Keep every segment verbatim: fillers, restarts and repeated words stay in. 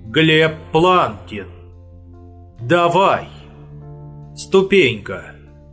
Глеб Планкин. Давай. Ступенька.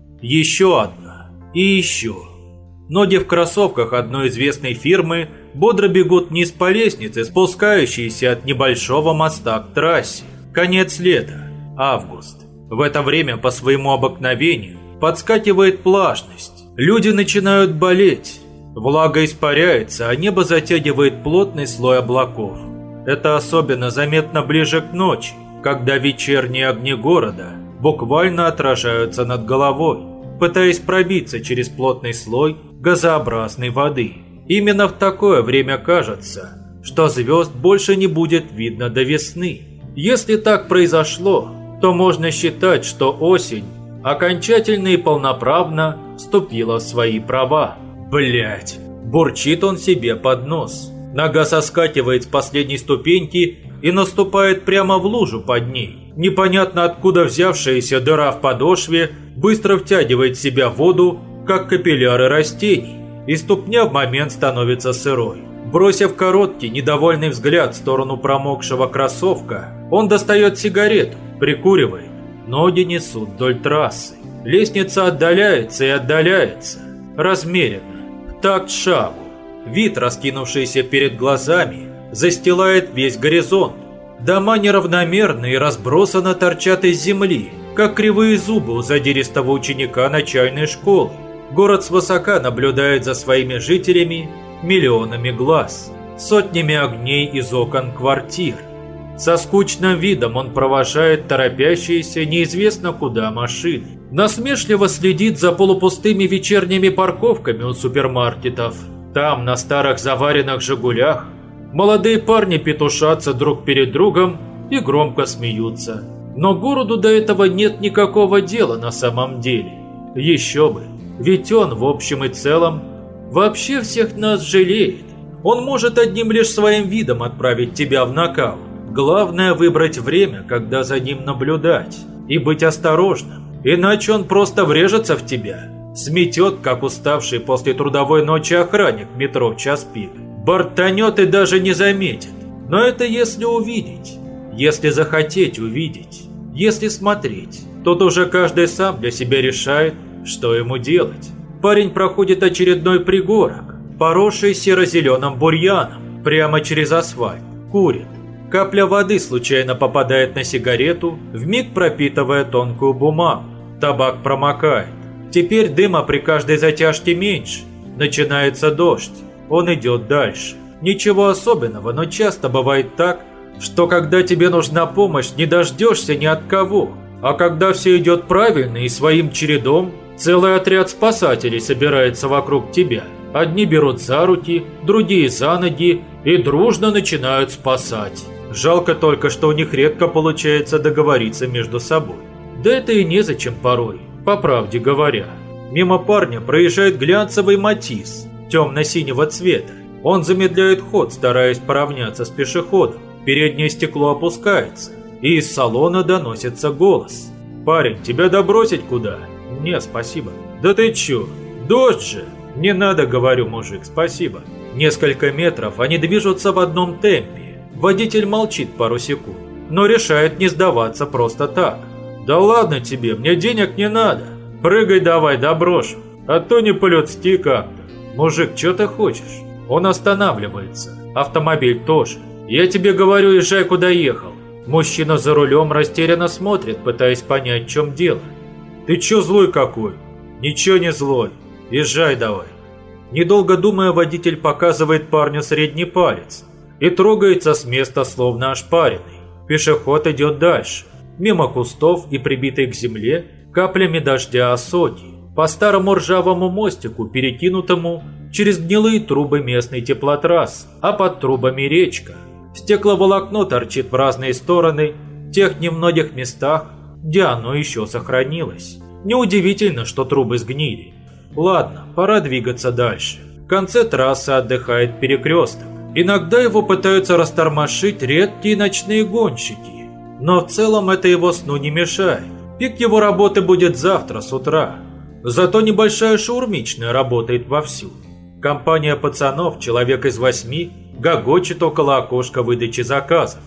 Еще одна. И еще. Ноги в кроссовках одной известной фирмы бодро бегут вниз по лестнице, спускающейся от небольшого моста к трассе. Конец лета. Август. В это время по своему обыкновению подскакивает влажность. Люди начинают болеть. Влага испаряется, а небо затягивает плотный слой облаков. Это особенно заметно ближе к ночи, когда вечерние огни города буквально отражаются над головой, пытаясь пробиться через плотный слой газообразной воды. Именно в такое время кажется, что звезд больше не будет видно до весны. Если так произошло, то можно считать, что осень окончательно и полноправно вступила в свои права. Блять, бурчит он себе под нос. Нога соскакивает с последней ступеньки и наступает прямо в лужу под ней. Непонятно откуда взявшаяся дыра в подошве быстро втягивает в себя воду, как капилляры растений, и ступня в момент становится сырой. Бросив короткий, недовольный взгляд в сторону промокшего кроссовка, он достает сигарету, прикуривает. Ноги несут вдоль трассы. Лестница отдаляется и отдаляется, размеренно, в такт шагу. Вид, раскинувшийся перед глазами, застилает весь горизонт. Дома неравномерно и разбросанно торчат из земли, как кривые зубы у задиристого ученика начальной школы. Город свысока наблюдает за своими жителями миллионами глаз, сотнями огней из окон квартир. Со скучным видом он провожает торопящиеся неизвестно куда машины. Насмешливо следит за полупустыми вечерними парковками у супермаркетов. Там, на старых заваренных «Жигулях», молодые парни петушатся друг перед другом и громко смеются. Но городу до этого нет никакого дела на самом деле. Еще бы, ведь он в общем и целом вообще всех нас жалеет. Он может одним лишь своим видом отправить тебя в нокаут. Главное выбрать время, когда за ним наблюдать, и быть осторожным, иначе он просто врежется в тебя. Сметет, как уставший после трудовой ночи охранник в метро в час пик. Бортанет и даже не заметит. Но это если увидеть. Если захотеть увидеть. Если смотреть. Тут уже каждый сам для себя решает, что ему делать. Парень проходит очередной пригорок, поросший серо-зеленым бурьяном, прямо через асфальт. Курит. Капля воды случайно попадает на сигарету, вмиг пропитывая тонкую бумагу. Табак промокает. Теперь дыма при каждой затяжке меньше. Начинается дождь. Он идет дальше. Ничего особенного, но часто бывает так, что когда тебе нужна помощь, не дождешься ни от кого. А когда все идет правильно и своим чередом, целый отряд спасателей собирается вокруг тебя. Одни берут за руки, другие за ноги и дружно начинают спасать. Жалко только, что у них редко получается договориться между собой. Да это и незачем порой. По правде говоря, мимо парня проезжает глянцевый Матис темно-синего цвета. Он замедляет ход, стараясь поравняться с пешеходом. Переднее стекло опускается, и из салона доносится голос. «Парень, тебя добросить куда?» «Не, спасибо». «Да ты чё? Дождь же!» «Не надо, говорю, мужик, спасибо». Несколько метров они движутся в одном темпе. Водитель молчит пару секунд, но решает не сдаваться просто так. «Да ладно тебе, мне денег не надо. Прыгай давай, доброшу. А то не по-людски как-то». «Мужик, что ты хочешь?» Он останавливается. Автомобиль тоже. «Я тебе говорю, езжай куда ехал». Мужчина за рулем растерянно смотрит, пытаясь понять, в чем дело. «Ты чё злой какой?» «Ничего не злой. Езжай давай». Недолго думая, водитель показывает парню средний палец и трогается с места, словно ошпаренный. Пешеход идет дальше. Мимо кустов и прибитой к земле каплями дождя осоки, по старому ржавому мостику, перекинутому через гнилые трубы местной теплотрассы, а под трубами речка. Стекловолокно торчит в разные стороны, в тех немногих местах, где оно еще сохранилось. Неудивительно, что трубы сгнили. Ладно, пора двигаться дальше. В конце трассы отдыхает перекресток. Иногда его пытаются растормошить редкие ночные гонщики. Но в целом это его сну не мешает. Пик его работы будет завтра с утра. Зато небольшая шаурмичная работает вовсю. Компания пацанов, человек из восьми, гогочет около окошка выдачи заказов.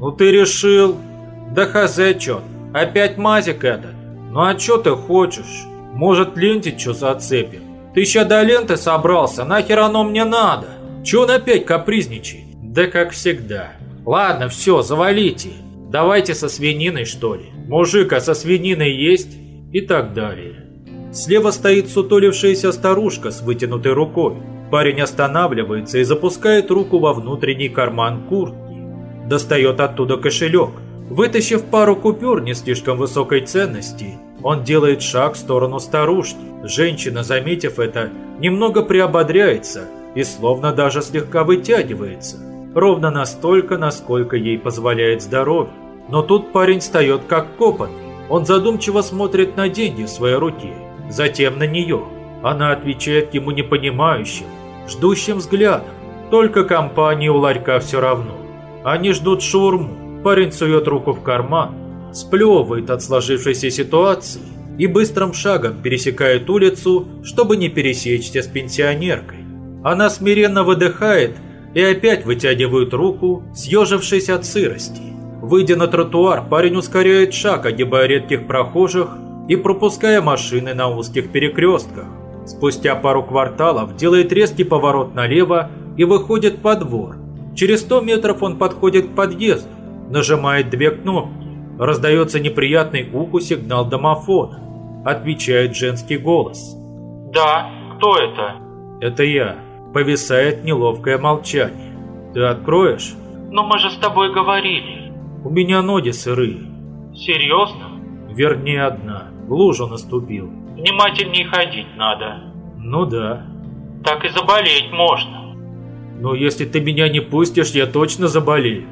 Ну ты решил? Да хазе чё, опять мазик этот? Ну а чё ты хочешь? Может, ленте чё зацепим? Ты ща до ленты собрался, нахер оно мне надо? Чё он опять капризничает? Да как всегда. Ладно, все, завалите. Давайте со свининой, что ли. Мужик, а со свининой есть? И так далее. Слева стоит сутулившаяся старушка с вытянутой рукой. Парень останавливается и запускает руку во внутренний карман куртки. Достает оттуда кошелек. Вытащив пару купюр не слишком высокой ценности, он делает шаг в сторону старушки. Женщина, заметив это, немного приободряется и словно даже слегка вытягивается. Ровно настолько, насколько ей позволяет здоровье. Но тут парень встает как копанный. Он задумчиво смотрит на деньги в своей руке, затем на нее. Она отвечает ему непонимающим, ждущим взглядом. Только компании у ларька все равно. Они ждут шаурму. Парень сует руку в карман, сплевывает от сложившейся ситуации и быстрым шагом пересекает улицу, чтобы не пересечься с пенсионеркой. Она смиренно выдыхает и опять вытягивает руку, съежившись от сырости. Выйдя на тротуар, парень ускоряет шаг, огибая редких прохожих и пропуская машины на узких перекрестках. Спустя пару кварталов делает резкий поворот налево и выходит во двор. Через сто метров он подходит к подъезду, нажимает две кнопки. Раздается неприятный уху сигнал домофона. Отвечает женский голос. «Да, кто это?» «Это я». Повисает неловкое молчание. «Ты откроешь?» «Но мы же с тобой говорили». «У меня ноги сырые». «Серьезно?» «Вернее, одна. В лужу наступил». «Внимательней ходить надо». «Ну да». «Так и заболеть можно». «Но если ты меня не пустишь, я точно заболею».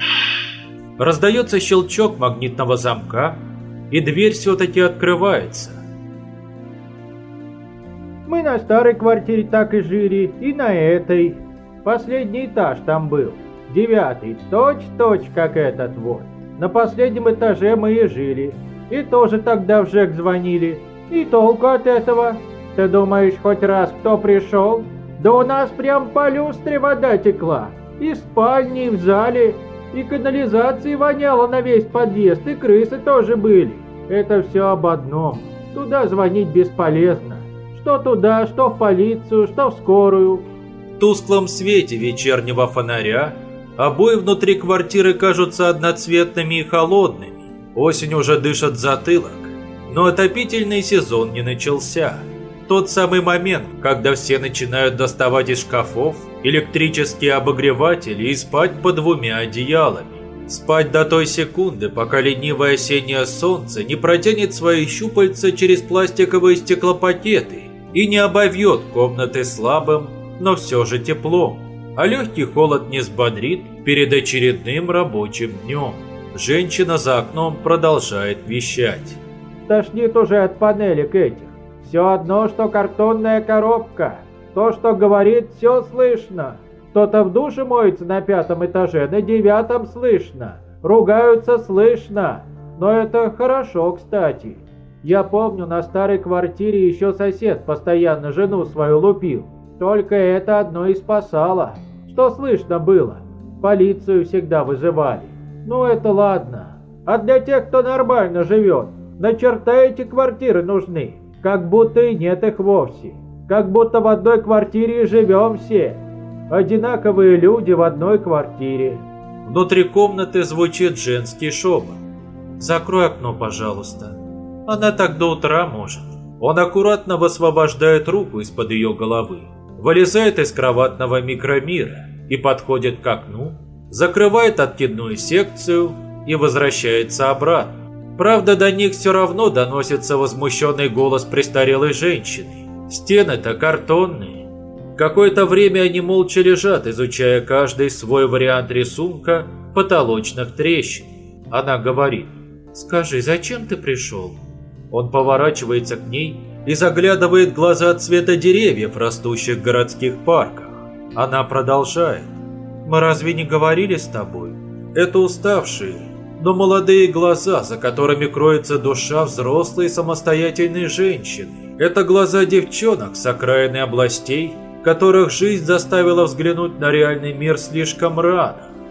Раздается щелчок магнитного замка, и дверь все-таки открывается. Мы на старой квартире так и жили, и на этой. Последний этаж там был. Девятый, точь-точь, как этот вот. На последнем этаже мы и жили. И тоже тогда в ЖЭК звонили. И толку от этого? Ты думаешь, хоть раз кто пришел? Да у нас прям по люстре вода текла. И в спальне, и в зале. И канализации воняло на весь подъезд, и крысы тоже были. Это все об одном. Туда звонить бесполезно. Что туда, что в полицию, что в скорую. В тусклом свете вечернего фонаря обои внутри квартиры кажутся одноцветными и холодными. Осень уже дышит в затылок, но отопительный сезон не начался. Тот самый момент, когда все начинают доставать из шкафов электрические обогреватели и спать под двумя одеялами. Спать до той секунды, пока ленивое осеннее солнце не протянет свои щупальца через пластиковые стеклопакеты и не обовьет комнаты слабым, но все же теплом, а легкий холод не взбодрит перед очередным рабочим днем. Женщина за окном продолжает вещать. Тошнит уже от панелек этих. Все одно, что картонная коробка. То, что говорит, все слышно. Кто-то в душе моется на пятом этаже, на девятом слышно. Ругаются слышно. Но это хорошо, кстати. Я помню, на старой квартире еще сосед постоянно жену свою лупил. Только это одно и спасало. Что слышно было? Полицию всегда вызывали. Ну это ладно. А для тех, кто нормально живет, на черта эти квартиры нужны. Как будто и нет их вовсе. Как будто в одной квартире и живем все. Одинаковые люди в одной квартире. Внутри комнаты звучит женский шепот. «Закрой окно, пожалуйста. Она так до утра может». Он аккуратно высвобождает руку из-под ее головы, вылезает из кроватного микромира и подходит к окну, закрывает откидную секцию и возвращается обратно. Правда, до них все равно доносится возмущенный голос престарелой женщины. Стены-то картонные. Какое-то время они молча лежат, изучая каждый свой вариант рисунка потолочных трещин. Она говорит: «Скажи, зачем ты пришел?» Он поворачивается к ней и заглядывает в глаза цвета деревьев, растущих в городских парках. Она продолжает: «Мы разве не говорили с тобой?» Это уставшие, но молодые глаза, за которыми кроется душа взрослой самостоятельной женщины. Это глаза девчонок с окраины областей, которых жизнь заставила взглянуть на реальный мир слишком рано.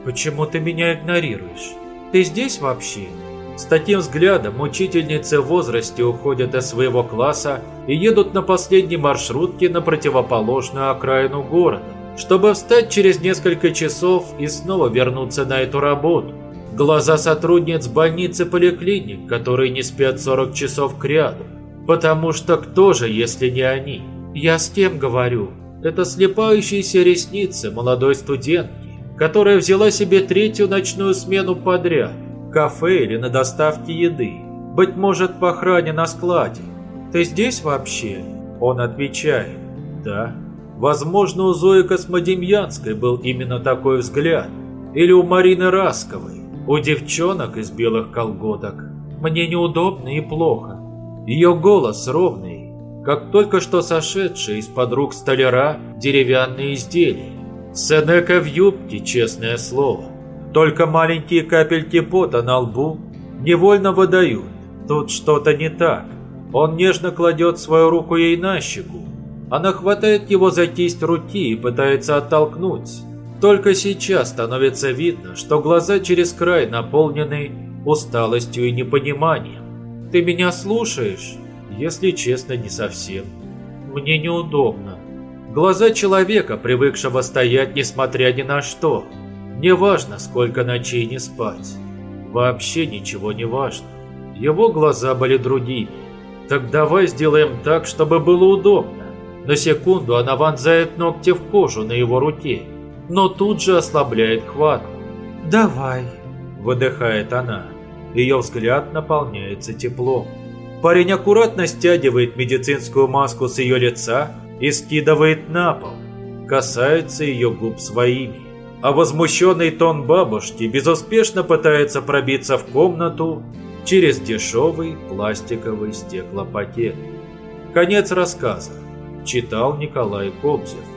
«Почему ты меня игнорируешь? Ты здесь вообще?» С таким взглядом учительницы в возрасте уходят из своего класса и едут на последней маршрутке на противоположную окраину города, чтобы встать через несколько часов и снова вернуться на эту работу. Глаза сотрудниц больницы поликлиник, которые не спят сорок часов кряду. Потому что кто же, если не они? Я с кем говорю? Это слепающиеся ресницы молодой студентки, которая взяла себе третью ночную смену подряд. В кафе или на доставке еды. Быть может, по охране на складе. Ты здесь вообще? Он отвечает. Да. Возможно, у Зои Космодемьянской был именно такой взгляд. Или у Марины Расковой. У девчонок из белых колготок. Мне неудобно и плохо. Ее голос ровный, как только что сошедший из-под рук столяра деревянные изделия. Сенека в юбке, честное слово. Только маленькие капельки пота на лбу невольно выдают. Тут что-то не так. Он нежно кладет свою руку ей на щеку. Она хватает его за кисть руки и пытается оттолкнуть. Только сейчас становится видно, что глаза через край наполнены усталостью и непониманием. «Ты меня слушаешь?» Если честно, не совсем. Мне неудобно. Глаза человека, привыкшего стоять несмотря ни на что. Не важно, сколько ночей не спать. Вообще ничего не важно. Его глаза были другими. Так давай сделаем так, чтобы было удобно. На секунду она вонзает ногти в кожу на его руке, но тут же ослабляет хватку. «Давай», — выдыхает она. Ее взгляд наполняется теплом. Парень аккуратно стягивает медицинскую маску с ее лица и скидывает на пол. Касается ее губ своими. А возмущенный тон бабушки безуспешно пытается пробиться в комнату через дешевый пластиковый стеклопакет. Конец рассказа. Читал Николай Кобзев.